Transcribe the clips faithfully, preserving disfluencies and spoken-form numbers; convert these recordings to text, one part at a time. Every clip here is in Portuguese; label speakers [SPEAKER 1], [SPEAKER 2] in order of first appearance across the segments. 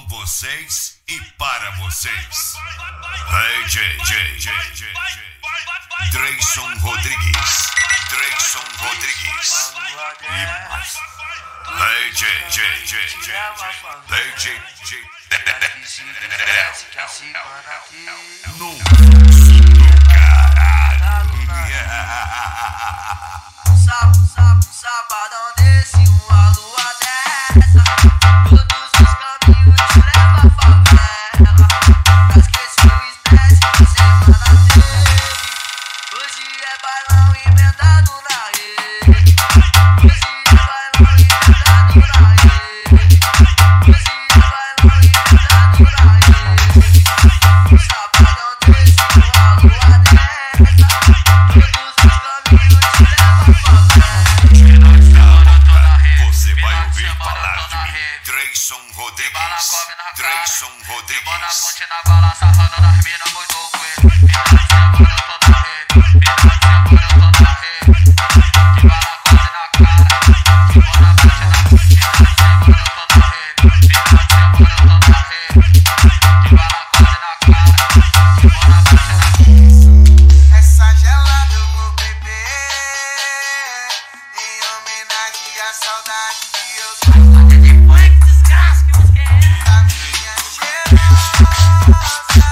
[SPEAKER 1] vocês e para vocês. Hey, J, J, J, J, J. Dreyson Rodrigues. Dreyson Rodrigues. Hey, J, J, J, J, J. Hey, J, J. No caralho.
[SPEAKER 2] Sábado, sábado, sabadão desse, uma lua dessa. Todos os caminhos te levam à favela. Pra esquecer o estresse que semana teve. Hoje é bailão emendado na rede. Hoje é bailão emendado na rede. Hoje é bailão emendado na rede. Sabadão desse, uma lua dessa. Todos os caminhos te levam à favela.
[SPEAKER 1] Você vai ouvir falar de mim. Dreyson Rodrigues. Dreyson Rodrigues.
[SPEAKER 2] Na ponte na bala, sarrando nas minas, muito coelho. Agora eu tô na rede. Agora eu tô na rede. De bala quase na cara. De boa na ponte na rede. Agora eu tô na rede. Agora eu tô na rede. De bala quase na cara. De boa na ponte na rede.
[SPEAKER 3] Essa gelada eu vou beber em homenagem à saudade que eu tô. A minha cheirosa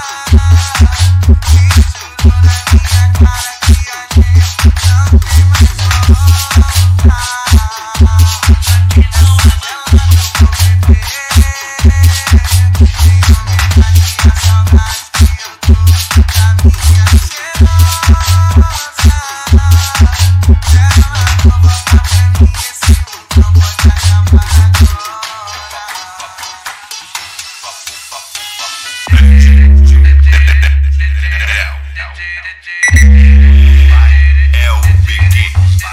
[SPEAKER 3] misturou na minha cara que a gente não tem mais volta. Aqui não é gelada eu vou beber em homenagem à saudade que eu tô. A minha cheirosa quero uma nova pra mim, esse mundo não pode acabar agora.
[SPEAKER 1] É o Big.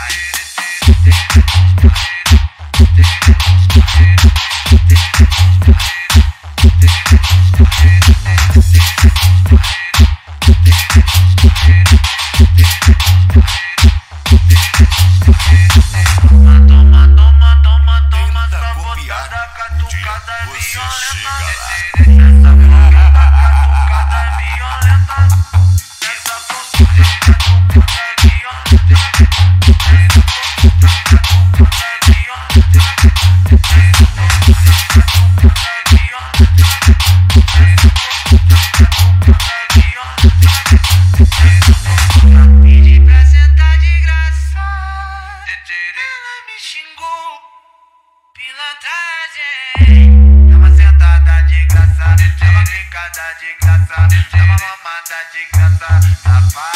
[SPEAKER 1] Tenta copiar. Um dia você chega lá.
[SPEAKER 2] Pedi pra sentar de graça. Ela me xingou, pilantragem. Dá uma sentada de graça, dá uma brincada de graça, dá uma mamada de graça, safada.